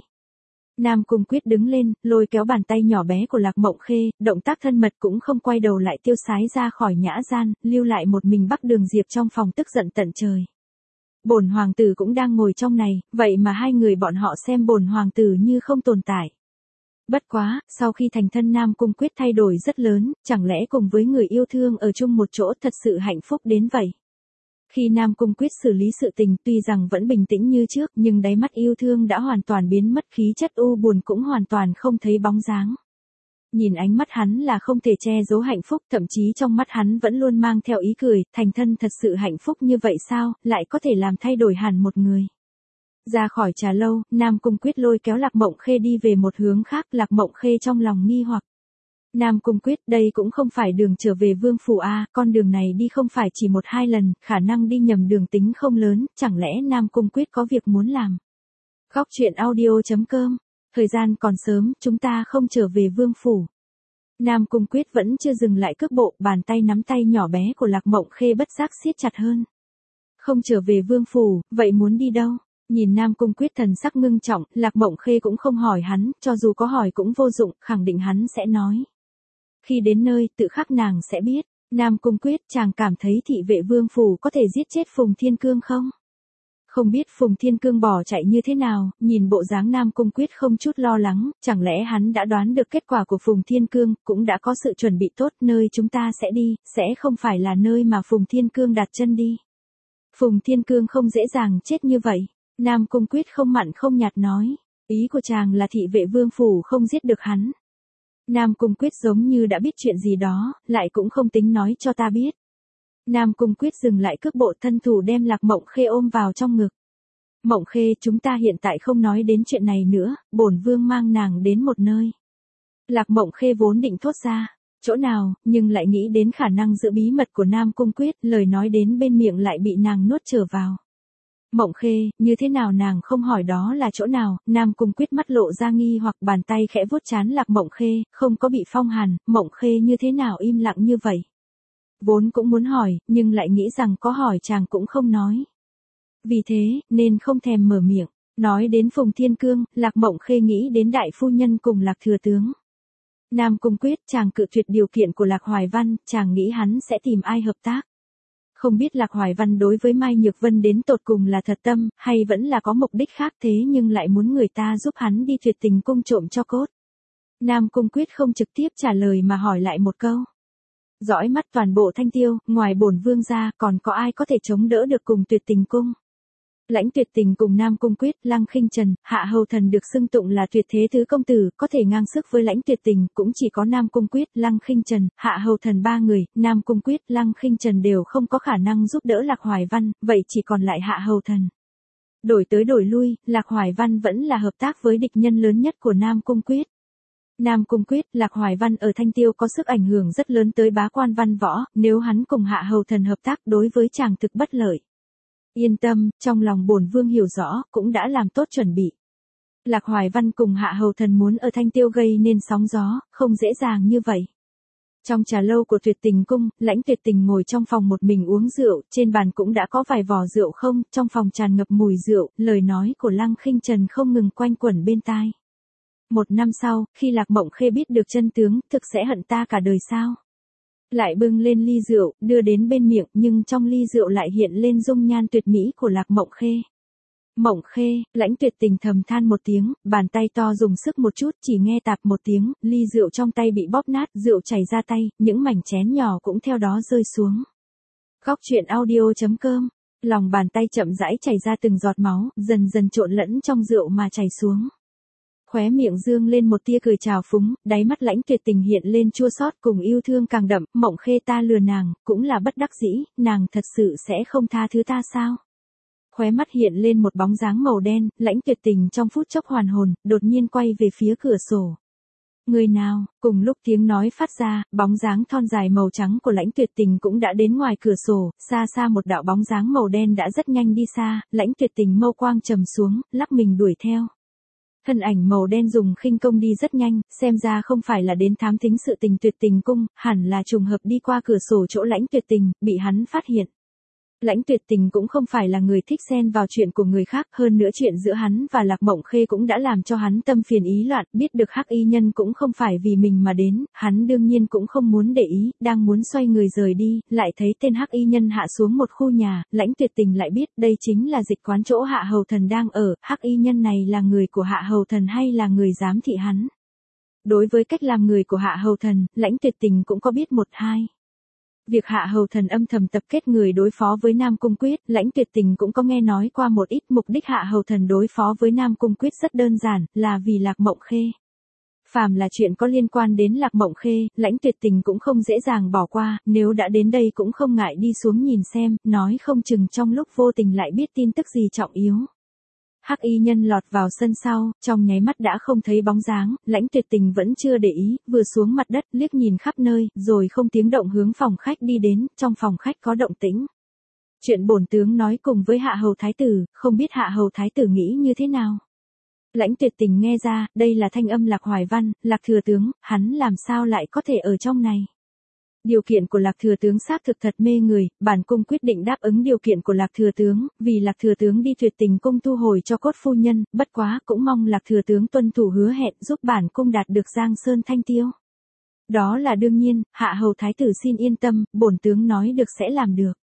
Nam Cung Quyết đứng lên, lôi kéo bàn tay nhỏ bé của Lạc Mộng Khê, động tác thân mật cũng không quay đầu lại tiêu sái ra khỏi nhã gian, lưu lại một mình Bắc Đường Diệp trong phòng tức giận tận trời. Bổn hoàng tử cũng đang ngồi trong này, vậy mà hai người bọn họ xem bổn hoàng tử như không tồn tại. Bất quá, sau khi thành thân Nam Cung Quyết thay đổi rất lớn, chẳng lẽ cùng với người yêu thương ở chung một chỗ thật sự hạnh phúc đến vậy? Khi Nam Cung Quyết xử lý sự tình tuy rằng vẫn bình tĩnh như trước nhưng đáy mắt yêu thương đã hoàn toàn biến mất, khí chất u buồn cũng hoàn toàn không thấy bóng dáng. Nhìn ánh mắt hắn là không thể che giấu hạnh phúc, thậm chí trong mắt hắn vẫn luôn mang theo ý cười, thành thân thật sự hạnh phúc như vậy sao, lại có thể làm thay đổi hẳn một người. Ra khỏi trà lâu, Nam Cung Quyết lôi kéo Lạc Mộng Khê đi về một hướng khác, Lạc Mộng Khê trong lòng nghi hoặc. Nam Cung Quyết, đây cũng không phải đường trở về vương phủ a, con đường này đi không phải chỉ một hai lần, khả năng đi nhầm đường tính không lớn, chẳng lẽ Nam Cung Quyết có việc muốn làm. Góc truyện audio.com, thời gian còn sớm, chúng ta không trở về vương phủ. Nam Cung Quyết vẫn chưa dừng lại cước bộ, bàn tay nắm tay nhỏ bé của Lạc Mộng Khê bất giác siết chặt hơn. Không trở về vương phủ, vậy muốn đi đâu? Nhìn Nam Cung Quyết thần sắc ngưng trọng, Lạc Mộng Khê cũng không hỏi hắn, cho dù có hỏi cũng vô dụng, khẳng định hắn sẽ nói. Khi đến nơi, tự khắc nàng sẽ biết. Nam Cung Quyết, chàng cảm thấy thị vệ vương phủ có thể giết chết Phùng Thiên Cương không? Không biết Phùng Thiên Cương bỏ chạy như thế nào, nhìn bộ dáng Nam Cung Quyết không chút lo lắng, chẳng lẽ hắn đã đoán được kết quả của Phùng Thiên Cương, cũng đã có sự chuẩn bị tốt, nơi chúng ta sẽ đi, sẽ không phải là nơi mà Phùng Thiên Cương đặt chân đi. Phùng Thiên Cương không dễ dàng chết như vậy. Nam Cung Quyết không mặn không nhạt nói, ý của chàng là thị vệ vương phủ không giết được hắn. Nam Cung Quyết giống như đã biết chuyện gì đó, lại cũng không tính nói cho ta biết. Nam Cung Quyết dừng lại cước bộ thân thủ đem Lạc Mộng Khê ôm vào trong ngực. Mộng Khê, chúng ta hiện tại không nói đến chuyện này nữa, bổn vương mang nàng đến một nơi. Lạc Mộng Khê vốn định thốt ra, chỗ nào, nhưng lại nghĩ đến khả năng giữ bí mật của Nam Cung Quyết, lời nói đến bên miệng lại bị nàng nuốt trở vào. Mộng Khê, như thế nào nàng không hỏi đó là chỗ nào, Nam Cung Quyết mắt lộ ra nghi hoặc bàn tay khẽ vuốt trán Lạc Mộng Khê, không có bị phong hàn, Mộng Khê như thế nào im lặng như vậy. Vốn cũng muốn hỏi, nhưng lại nghĩ rằng có hỏi chàng cũng không nói. Vì thế, nên không thèm mở miệng. Nói đến Phùng Thiên Cương, Lạc Mộng Khê nghĩ đến đại phu nhân cùng Lạc thừa tướng. Nam Cung Quyết, chàng cự tuyệt điều kiện của Lạc Hoài Văn, chàng nghĩ hắn sẽ tìm ai hợp tác. Không biết Lạc Hoài Văn đối với Mai Nhược Vân đến tột cùng là thật tâm, hay vẫn là có mục đích khác thế nhưng lại muốn người ta giúp hắn đi Tuyệt Tình cung trộm cho cốt. Nam Cung Quyết không trực tiếp trả lời mà hỏi lại một câu. Dõi mắt toàn bộ Thanh Tiêu, ngoài bổn vương ra, còn có ai có thể chống đỡ được cùng Tuyệt Tình cung? Lãnh Tuyệt Tình cùng Nam Cung Quyết, Lăng Khinh Trần, Hạ Hầu Thần được xưng tụng là tuyệt thế thứ công tử, có thể ngang sức với Lãnh Tuyệt Tình, cũng chỉ có Nam Cung Quyết, Lăng Khinh Trần, Hạ Hầu Thần ba người, Nam Cung Quyết, Lăng Khinh Trần đều không có khả năng giúp đỡ Lạc Hoài Văn, vậy chỉ còn lại Hạ Hầu Thần. Đổi tới đổi lui, Lạc Hoài Văn vẫn là hợp tác với địch nhân lớn nhất của Nam Cung Quyết. Nam Cung Quyết, Lạc Hoài Văn ở Thanh Tiêu có sức ảnh hưởng rất lớn tới bá quan văn võ, nếu hắn cùng Hạ Hầu Thần hợp tác đối với chàng thực bất lợi. Yên tâm, trong lòng bổn vương hiểu rõ, cũng đã làm tốt chuẩn bị. Lạc Hoài Văn cùng Hạ Hầu Thần muốn ở Thanh Tiêu gây nên sóng gió, không dễ dàng như vậy. Trong trà lâu của Tuyệt Tình cung, Lãnh Tuyệt Tình ngồi trong phòng một mình uống rượu, trên bàn cũng đã có vài vò rượu không, trong phòng tràn ngập mùi rượu, lời nói của Lăng Khinh Trần không ngừng quanh quẩn bên tai. Một năm sau, khi Lạc Mộng Khê biết được chân tướng, thực sẽ hận ta cả đời sao? Lại bưng lên ly rượu, đưa đến bên miệng, nhưng trong ly rượu lại hiện lên dung nhan tuyệt mỹ của Lạc Mộng Khê. Mộng Khê, Lãnh Tuyệt Tình thầm than một tiếng, bàn tay to dùng sức một chút, chỉ nghe tạp một tiếng, ly rượu trong tay bị bóp nát, rượu chảy ra tay, những mảnh chén nhỏ cũng theo đó rơi xuống. Góc truyện audio.com, lòng bàn tay chậm rãi chảy ra từng giọt máu, dần dần trộn lẫn trong rượu mà chảy xuống. Khóe miệng dương lên một tia cười trào phúng, đáy mắt Lãnh Tuyệt Tình hiện lên chua xót cùng yêu thương càng đậm, Mộng Khê ta lừa nàng, cũng là bất đắc dĩ, nàng thật sự sẽ không tha thứ ta sao? Khóe mắt hiện lên một bóng dáng màu đen, Lãnh Tuyệt Tình trong phút chốc hoàn hồn, đột nhiên quay về phía cửa sổ. Người nào, cùng lúc tiếng nói phát ra, bóng dáng thon dài màu trắng của Lãnh Tuyệt Tình cũng đã đến ngoài cửa sổ, xa xa một đạo bóng dáng màu đen đã rất nhanh đi xa, Lãnh Tuyệt Tình mâu quang trầm xuống, lắc mình đuổi theo. Thân ảnh màu đen dùng khinh công đi rất nhanh, xem ra không phải là đến thám thính sự tình Tuyệt Tình cung, hẳn là trùng hợp đi qua cửa sổ chỗ Lãnh Tuyệt Tình, bị hắn phát hiện. Lãnh Tuyệt Tình cũng không phải là người thích xen vào chuyện của người khác, hơn nữa chuyện giữa hắn và Lạc Mộng Khê cũng đã làm cho hắn tâm phiền ý loạn, biết được Hắc Y Nhân cũng không phải vì mình mà đến, hắn đương nhiên cũng không muốn để ý, đang muốn xoay người rời đi, lại thấy tên Hắc Y Nhân hạ xuống một khu nhà, Lãnh Tuyệt Tình lại biết đây chính là dịch quán chỗ Hạ Hầu Thần đang ở, Hắc Y Nhân này là người của Hạ Hầu Thần hay là người giám thị hắn. Đối với cách làm người của Hạ Hầu Thần, Lãnh Tuyệt Tình cũng có biết một hai. Việc Hạ Hầu Thần âm thầm tập kết người đối phó với Nam Cung Quyết, Lãnh Tuyệt Tình cũng có nghe nói qua một ít, mục đích Hạ Hầu Thần đối phó với Nam Cung Quyết rất đơn giản, là vì Lạc Mộng Khê. Phàm là chuyện có liên quan đến Lạc Mộng Khê, Lãnh Tuyệt Tình cũng không dễ dàng bỏ qua, nếu đã đến đây cũng không ngại đi xuống nhìn xem, nói không chừng trong lúc vô tình lại biết tin tức gì trọng yếu. Hắc Y Nhân lọt vào sân sau, trong nháy mắt đã không thấy bóng dáng, Lãnh Tuyệt Tình vẫn chưa để ý, vừa xuống mặt đất liếc nhìn khắp nơi, rồi không tiếng động hướng phòng khách đi đến, trong phòng khách có động tĩnh. Chuyện bổn tướng nói cùng với Hạ Hầu Thái Tử, không biết Hạ Hầu Thái Tử nghĩ như thế nào. Lãnh Tuyệt Tình nghe ra, đây là thanh âm Lạc Hoài Văn, Lạc thừa tướng, hắn làm sao lại có thể ở trong này. Điều kiện của Lạc thừa tướng xác thực thật mê người, bản cung quyết định đáp ứng điều kiện của Lạc thừa tướng, vì Lạc thừa tướng đi Tuyệt Tình cung thu hồi cho cốt phu nhân, bất quá cũng mong Lạc thừa tướng tuân thủ hứa hẹn giúp bản cung đạt được Giang Sơn Thanh Tiêu. Đó là đương nhiên, Hạ Hầu Thái Tử xin yên tâm, bổn tướng nói được sẽ làm được.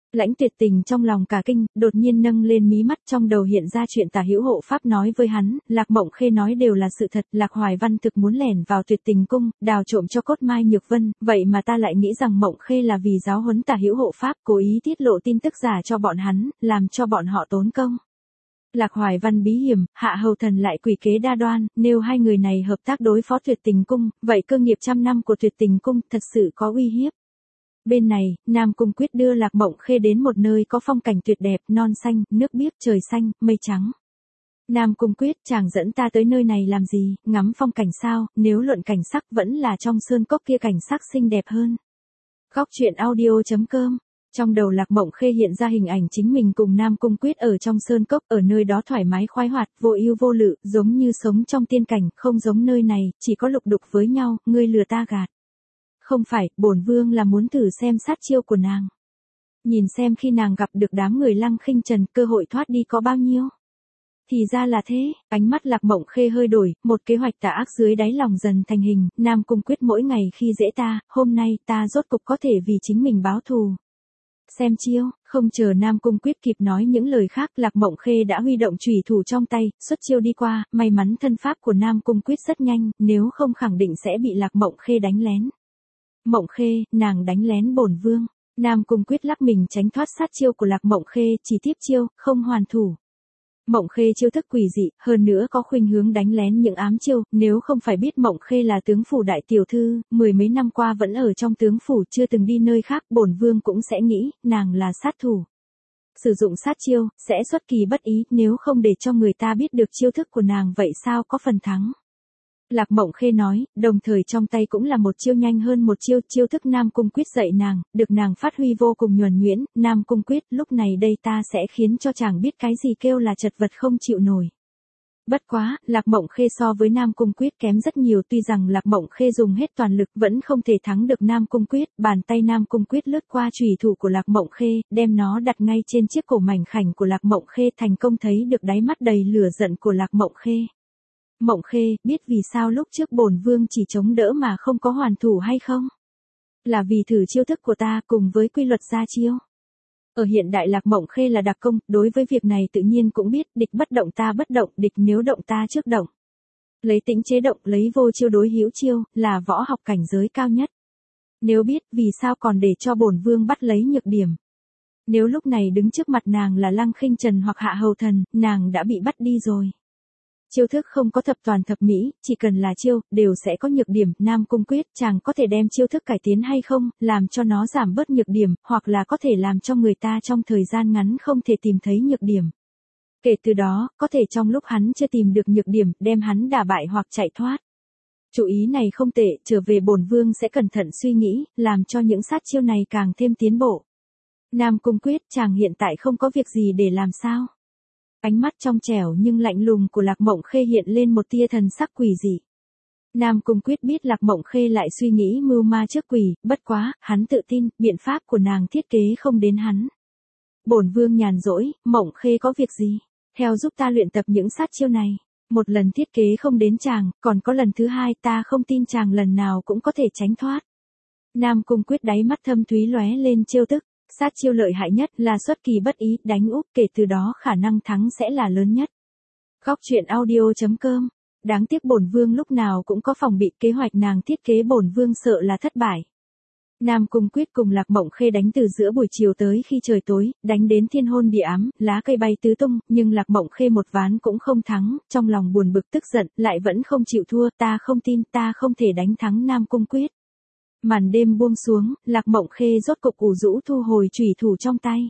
Lãnh Tuyệt Tình trong lòng cả kinh, đột nhiên nâng lên mí mắt, trong đầu hiện ra chuyện Tả Hữu hộ pháp nói với hắn, Lạc Mộng Khê nói đều là sự thật, Lạc Hoài Văn thực muốn lẻn vào Tuyệt Tình cung, đào trộm cho cốt Mai Nhược Vân, vậy mà ta lại nghĩ rằng Mộng Khê là vì giáo huấn Tả Hữu hộ pháp, cố ý tiết lộ tin tức giả cho bọn hắn, làm cho bọn họ tốn công. Lạc Hoài Văn bí hiểm, Hạ Hầu Thần lại quỷ kế đa đoan, nếu hai người này hợp tác đối phó Tuyệt Tình cung, vậy cơ nghiệp trăm năm của Tuyệt Tình cung thật sự có uy hiếp. Bên này, Nam Cung Quyết đưa Lạc Mộng Khê đến một nơi có phong cảnh tuyệt đẹp, non xanh, nước biếc, trời xanh, mây trắng. Nam Cung Quyết, chàng dẫn ta tới nơi này làm gì, ngắm phong cảnh sao, nếu luận cảnh sắc vẫn là trong sơn cốc kia cảnh sắc xinh đẹp hơn. Góc truyện audio.com. Trong đầu Lạc Mộng Khê hiện ra hình ảnh chính mình cùng Nam Cung Quyết ở trong sơn cốc, ở nơi đó thoải mái khoái hoạt, vô ưu vô lự, giống như sống trong tiên cảnh, không giống nơi này, chỉ có lục đục với nhau, ngươi lừa ta gạt. Không phải, bổn vương là muốn thử xem sát chiêu của nàng. Nhìn xem khi nàng gặp được đám người Lăng Khinh Trần, cơ hội thoát đi có bao nhiêu. Thì ra là thế, ánh mắt Lạc Mộng Khê hơi đổi, một kế hoạch tà ác dưới đáy lòng dần thành hình, Nam Cung Quyết mỗi ngày khi dễ ta, hôm nay ta rốt cục có thể vì chính mình báo thù. Xem chiêu, không chờ Nam Cung Quyết kịp nói những lời khác, Lạc Mộng Khê đã huy động chùy thủ trong tay, xuất chiêu đi qua, may mắn thân pháp của Nam Cung Quyết rất nhanh, nếu không khẳng định sẽ bị Lạc Mộng Khê đánh lén. Mộng Khê, nàng đánh lén bổn vương. Nam Cung Quyết lắc mình tránh thoát sát chiêu của Lạc Mộng Khê, chỉ tiếp chiêu, không hoàn thủ. Mộng Khê chiêu thức quỷ dị, hơn nữa có khuynh hướng đánh lén những ám chiêu, nếu không phải biết Mộng Khê là tướng phủ đại tiểu thư, mười mấy năm qua vẫn ở trong tướng phủ chưa từng đi nơi khác, bổn vương cũng sẽ nghĩ, nàng là sát thủ. Sử dụng sát chiêu, sẽ xuất kỳ bất ý, nếu không để cho người ta biết được chiêu thức của nàng vậy sao có phần thắng. Lạc Mộng Khê nói, đồng thời trong tay cũng là một chiêu nhanh hơn một chiêu, chiêu thức Nam Cung Quyết dạy nàng, được nàng phát huy vô cùng nhuần nhuyễn, Nam Cung Quyết, lúc này đây ta sẽ khiến cho chàng biết cái gì kêu là chật vật không chịu nổi. Bất quá, Lạc Mộng Khê so với Nam Cung Quyết kém rất nhiều, tuy rằng Lạc Mộng Khê dùng hết toàn lực vẫn không thể thắng được Nam Cung Quyết, bàn tay Nam Cung Quyết lướt qua chùy thủ của Lạc Mộng Khê, đem nó đặt ngay trên chiếc cổ mảnh khảnh của Lạc Mộng Khê, thành công thấy được đáy mắt đầy lửa giận của Lạc Mộng Khê. Mộng Khê, biết vì sao lúc trước bổn vương chỉ chống đỡ mà không có hoàn thủ hay không? Là vì thử chiêu thức của ta cùng với quy luật ra chiêu. Ở hiện đại Lạc Mộng Khê là đặc công, đối với việc này tự nhiên cũng biết, địch bất động ta bất động, địch nếu động ta trước động. Lấy tĩnh chế động, lấy vô chiêu đối hữu chiêu, là võ học cảnh giới cao nhất. Nếu biết, vì sao còn để cho bổn vương bắt lấy nhược điểm? Nếu lúc này đứng trước mặt nàng là Lăng Khinh Trần hoặc Hạ Hầu Thần, nàng đã bị bắt đi rồi. Chiêu thức không có thập toàn thập mỹ, chỉ cần là chiêu, đều sẽ có nhược điểm, Nam Cung Quyết, chàng có thể đem chiêu thức cải tiến hay không, làm cho nó giảm bớt nhược điểm, hoặc là có thể làm cho người ta trong thời gian ngắn không thể tìm thấy nhược điểm. Kể từ đó, có thể trong lúc hắn chưa tìm được nhược điểm, đem hắn đả bại hoặc chạy thoát. Chủ ý này không tệ, trở về bổn vương sẽ cẩn thận suy nghĩ, làm cho những sát chiêu này càng thêm tiến bộ. Nam Cung Quyết, chàng hiện tại không có việc gì để làm sao? Ánh mắt trong trẻo nhưng lạnh lùng của Lạc Mộng Khê hiện lên một tia thần sắc quỷ dị. Nam Cung Quyết biết Lạc Mộng Khê lại suy nghĩ mưu ma trước quỷ, bất quá, hắn tự tin, biện pháp của nàng thiết kế không đến hắn. Bổn vương nhàn rỗi, Mộng Khê có việc gì? Theo giúp ta luyện tập những sát chiêu này. Một lần thiết kế không đến chàng, còn có lần thứ hai, ta không tin chàng lần nào cũng có thể tránh thoát. Nam Cung Quyết đáy mắt thâm thúy lóe lên chiêu tức. Sát chiêu lợi hại nhất là xuất kỳ bất ý, đánh úp, kể từ đó khả năng thắng sẽ là lớn nhất. Góc truyện audio.com. Đáng tiếc bổn vương lúc nào cũng có phòng bị, kế hoạch nàng thiết kế bổn vương sợ là thất bại. Nam Cung Quyết cùng Lạc Mộng Khê đánh từ giữa buổi chiều tới khi trời tối, đánh đến thiên hôn địa ám, lá cây bay tứ tung, nhưng Lạc Mộng Khê một ván cũng không thắng, trong lòng buồn bực tức giận, lại vẫn không chịu thua, ta không tin, ta không thể đánh thắng Nam Cung Quyết. Màn đêm buông xuống, Lạc Mộng Khê rốt cục ủ rũ thu hồi chùy thủ trong tay.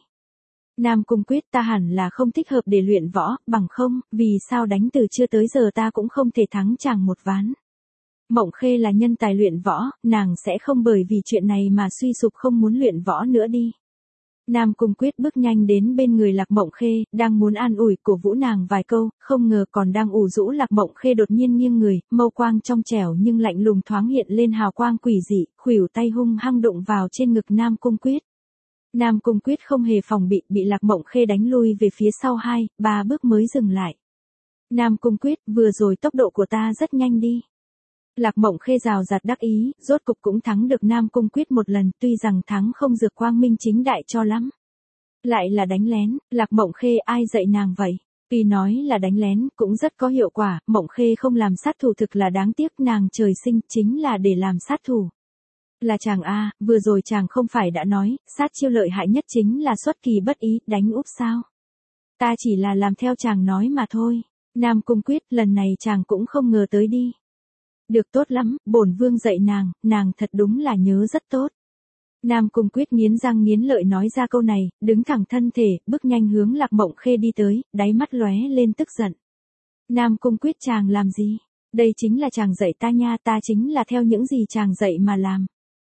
Nam Cung Quyết, ta hẳn là không thích hợp để luyện võ, bằng không, vì sao đánh từ trưa tới giờ ta cũng không thể thắng chàng một ván. Mộng Khê là nhân tài luyện võ, nàng sẽ không bởi vì chuyện này mà suy sụp không muốn luyện võ nữa đi. Nam Cung Quyết bước nhanh đến bên người Lạc Mộng Khê, đang muốn an ủi cổ vũ nàng vài câu, không ngờ còn đang ủ rũ Lạc Mộng Khê đột nhiên nghiêng người, mâu quang trong trẻo nhưng lạnh lùng thoáng hiện lên hào quang quỷ dị, khuỷu tay hung hăng đụng vào trên ngực Nam Cung Quyết. Nam Cung Quyết không hề phòng bị Lạc Mộng Khê đánh lui về phía sau 2-3 bước mới dừng lại. Nam Cung Quyết, vừa rồi tốc độ của ta rất nhanh đi. Lạc Mộng Khê rào rạt đắc ý, rốt cục cũng thắng được Nam Cung Quyết một lần, tuy rằng thắng không dược quang minh chính đại cho lắm. Lại là đánh lén, Lạc Mộng Khê ai dạy nàng vậy? Tuy nói là đánh lén cũng rất có hiệu quả, Mộng Khê không làm sát thủ thực là đáng tiếc, nàng trời sinh chính là để làm sát thủ. Là chàng a, vừa rồi chàng không phải đã nói, sát chiêu lợi hại nhất chính là xuất kỳ bất ý, đánh úp sao? Ta chỉ là làm theo chàng nói mà thôi. Nam Cung Quyết, lần này chàng cũng không ngờ tới đi. Được, tốt lắm, bổn vương dạy nàng thật đúng là nhớ rất tốt. Nam Cung Quyết nghiến răng nghiến lợi nói ra câu này, đứng thẳng thân thể, bước nhanh hướng Lạc Mộng Khê đi tới, đáy mắt lóe lên tức giận. Nam Cung Quyết, chàng làm gì? Đây chính là chàng dạy ta nha, ta chính là theo những gì chàng dạy mà làm.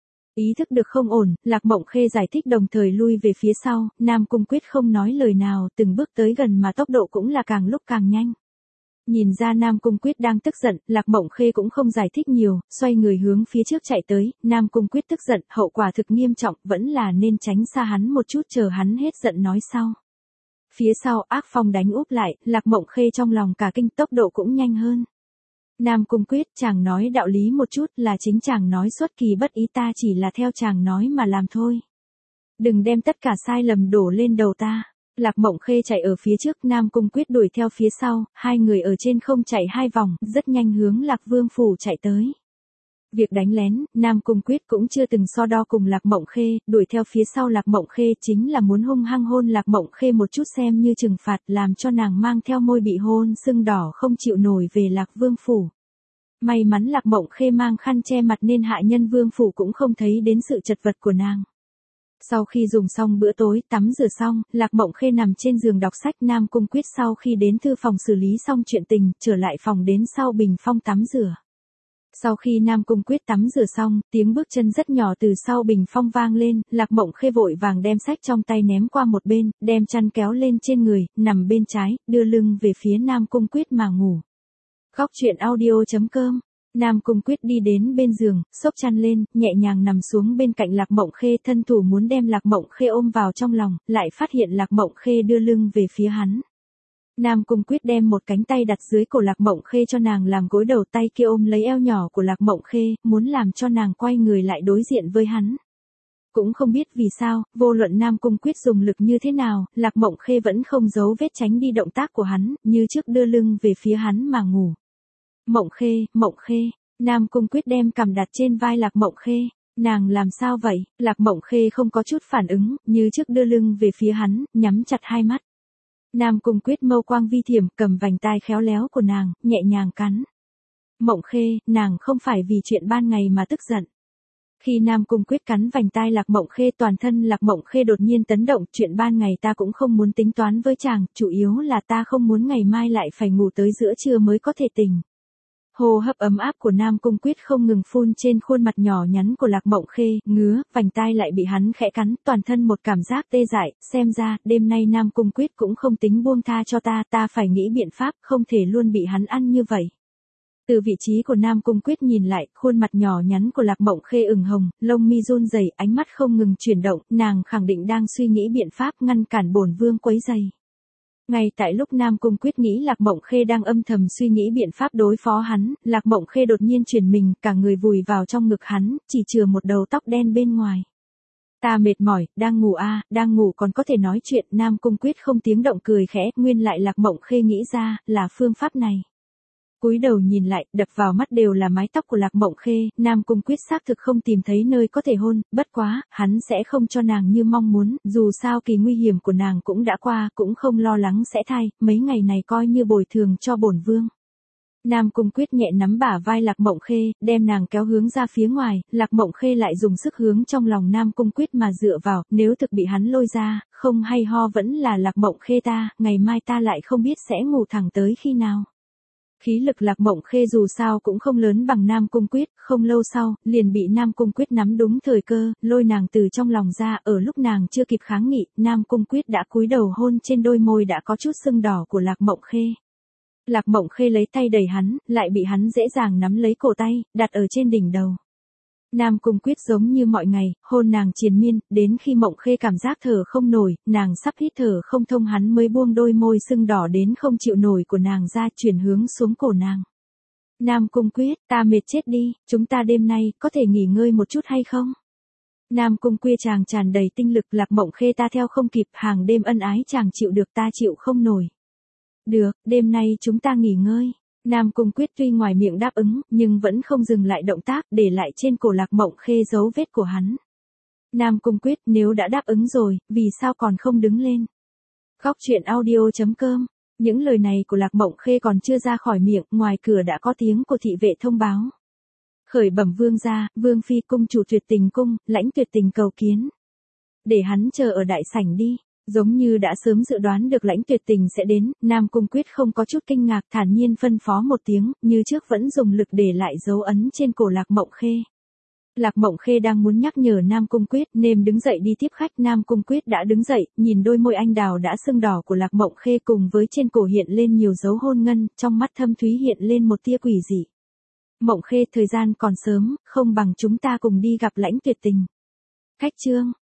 Ý thức được không ổn, Lạc Mộng Khê giải thích đồng thời lui về phía sau, Nam Cung Quyết không nói lời nào, từng bước tới gần mà tốc độ cũng là càng lúc càng nhanh. Nhìn ra Nam Cung Quyết đang tức giận, Lạc Mộng Khê cũng không giải thích nhiều, xoay người hướng phía trước chạy tới, Nam Cung Quyết tức giận, hậu quả thực nghiêm trọng, vẫn là nên tránh xa hắn một chút chờ hắn hết giận nói sau. Phía sau ác phong đánh úp lại, Lạc Mộng Khê trong lòng cả kinh, tốc độ cũng nhanh hơn. Nam Cung Quyết, chàng nói đạo lý một chút, là chính chàng nói xuất kỳ bất ý, ta chỉ là theo chàng nói mà làm thôi. Đừng đem tất cả sai lầm đổ lên đầu ta. Lạc Mộng Khê chạy ở phía trước, Nam Cung Quyết đuổi theo phía sau, hai người ở trên không chạy hai vòng, rất nhanh hướng Lạc Vương phủ chạy tới. Việc đánh lén, Nam Cung Quyết cũng chưa từng so đo cùng Lạc Mộng Khê, đuổi theo phía sau Lạc Mộng Khê chính là muốn hung hăng hôn Lạc Mộng Khê một chút xem như trừng phạt, làm cho nàng mang theo môi bị hôn sưng đỏ không chịu nổi về Lạc Vương phủ. May mắn Lạc Mộng Khê mang khăn che mặt nên hạ nhân Vương phủ cũng không thấy đến sự chật vật của nàng. Sau khi dùng xong bữa tối, tắm rửa xong, Lạc Mộng Khê nằm trên giường đọc sách. Nam Cung Quyết sau khi đến thư phòng xử lý xong chuyện tình, trở lại phòng đến sau bình phong tắm rửa. Sau khi Nam Cung Quyết tắm rửa xong, tiếng bước chân rất nhỏ từ sau bình phong vang lên, Lạc Mộng Khê vội vàng đem sách trong tay ném qua một bên, đem chăn kéo lên trên người, nằm bên trái, đưa lưng về phía Nam Cung Quyết mà ngủ. Góc truyện audio.com. Nam Cung Quyết đi đến bên giường, xốc chăn lên, nhẹ nhàng nằm xuống bên cạnh Lạc Mộng Khê, thân thủ muốn đem Lạc Mộng Khê ôm vào trong lòng, lại phát hiện Lạc Mộng Khê đưa lưng về phía hắn. Nam Cung Quyết đem một cánh tay đặt dưới cổ Lạc Mộng Khê cho nàng làm gối đầu, tay kia ôm lấy eo nhỏ của Lạc Mộng Khê, muốn làm cho nàng quay người lại đối diện với hắn. Cũng không biết vì sao, vô luận Nam Cung Quyết dùng lực như thế nào, Lạc Mộng Khê vẫn không giấu vết tránh đi động tác của hắn, như trước đưa lưng về phía hắn mà ngủ. Mộng Khê, Nam Cung Quyết đem cằm đặt trên vai Lạc Mộng Khê. Nàng làm sao vậy? Lạc Mộng Khê không có chút phản ứng, như trước đưa lưng về phía hắn, nhắm chặt hai mắt. Nam Cung Quyết mâu quang vi thiểm, cầm vành tai khéo léo của nàng, nhẹ nhàng cắn. Mộng Khê, nàng không phải vì chuyện ban ngày mà tức giận. Khi Nam Cung Quyết cắn vành tai Lạc Mộng Khê, toàn thân Lạc Mộng Khê đột nhiên tấn động, chuyện ban ngày ta cũng không muốn tính toán với chàng, chủ yếu là ta không muốn ngày mai lại phải ngủ tới giữa trưa mới có thể tỉnh. Hô hấp ấm áp của Nam Cung Quyết không ngừng phun trên khuôn mặt nhỏ nhắn của Lạc Mộng Khê, ngứa, vành tai lại bị hắn khẽ cắn, toàn thân một cảm giác tê dại, xem ra, đêm nay Nam Cung Quyết cũng không tính buông tha cho ta phải nghĩ biện pháp, không thể luôn bị hắn ăn như vậy. Từ vị trí của Nam Cung Quyết nhìn lại, khuôn mặt nhỏ nhắn của Lạc Mộng Khê ửng hồng, lông mi run rẩy, ánh mắt không ngừng chuyển động, nàng khẳng định đang suy nghĩ biện pháp ngăn cản bổn vương quấy rầy. Ngay tại lúc Nam Cung Quyết nghĩ Lạc Mộng Khê đang âm thầm suy nghĩ biện pháp đối phó hắn, Lạc Mộng Khê đột nhiên chuyển mình, cả người vùi vào trong ngực hắn, chỉ chừa một đầu tóc đen bên ngoài. Ta mệt mỏi, đang ngủ đang ngủ còn có thể nói chuyện. Nam Cung Quyết không tiếng động cười khẽ, nguyên lại Lạc Mộng Khê nghĩ ra, là phương pháp này. Cúi đầu nhìn lại, đập vào mắt đều là mái tóc của Lạc Mộng Khê, Nam Cung Quyết xác thực không tìm thấy nơi có thể hôn, bất quá, hắn sẽ không cho nàng như mong muốn, dù sao kỳ nguy hiểm của nàng cũng đã qua, cũng không lo lắng sẽ thai, mấy ngày này coi như bồi thường cho bổn vương. Nam Cung Quyết nhẹ nắm bả vai Lạc Mộng Khê, đem nàng kéo hướng ra phía ngoài, Lạc Mộng Khê lại dùng sức hướng trong lòng Nam Cung Quyết mà dựa vào, nếu thực bị hắn lôi ra, không hay ho vẫn là Lạc Mộng Khê ta, ngày mai ta lại không biết sẽ ngủ thẳng tới khi nào. Khí lực Lạc Mộng Khê dù sao cũng không lớn bằng Nam Cung Quyết, không lâu sau, liền bị Nam Cung Quyết nắm đúng thời cơ, lôi nàng từ trong lòng ra, ở lúc nàng chưa kịp kháng nghị, Nam Cung Quyết đã cúi đầu hôn trên đôi môi đã có chút sưng đỏ của Lạc Mộng Khê. Lạc Mộng Khê lấy tay đẩy hắn, lại bị hắn dễ dàng nắm lấy cổ tay, đặt ở trên đỉnh đầu. Nam Cung Quyết giống như mọi ngày, hôn nàng triền miên, đến khi Mộng Khê cảm giác thở không nổi, nàng sắp hít thở không thông hắn mới buông đôi môi sưng đỏ đến không chịu nổi của nàng ra, chuyển hướng xuống cổ nàng. Nam Cung Quyết, ta mệt chết đi, chúng ta đêm nay có thể nghỉ ngơi một chút hay không? Nam Cung Quy chàng tràn đầy tinh lực, Lạc Mộng Khê ta theo không kịp, hàng đêm ân ái chàng chịu được ta chịu không nổi. Được, đêm nay chúng ta nghỉ ngơi. Nam Cung Quyết tuy ngoài miệng đáp ứng, nhưng vẫn không dừng lại động tác, để lại trên cổ Lạc Mộng Khê dấu vết của hắn. Nam Cung Quyết, nếu đã đáp ứng rồi, vì sao còn không đứng lên? Góc truyện audio.com. Những lời này của Lạc Mộng Khê còn chưa ra khỏi miệng, ngoài cửa đã có tiếng của thị vệ thông báo. Khởi bẩm vương gia, vương phi, cung chủ Tuyệt Tình cung, Lãnh Tuyệt Tình cầu kiến. Để hắn chờ ở đại sảnh đi. Giống như đã sớm dự đoán được Lãnh Tuyệt Tình sẽ đến, Nam Cung Quyết không có chút kinh ngạc, thản nhiên phân phó một tiếng, như trước vẫn dùng lực để lại dấu ấn trên cổ Lạc Mộng Khê. Lạc Mộng Khê đang muốn nhắc nhở Nam Cung Quyết nên đứng dậy đi tiếp khách, Nam Cung Quyết đã đứng dậy, nhìn đôi môi anh đào đã sưng đỏ của Lạc Mộng Khê cùng với trên cổ hiện lên nhiều dấu hôn ngân, trong mắt thâm thúy hiện lên một tia quỷ dị. Mộng Khê, thời gian còn sớm, không bằng chúng ta cùng đi gặp Lãnh Tuyệt Tình. Khách trương,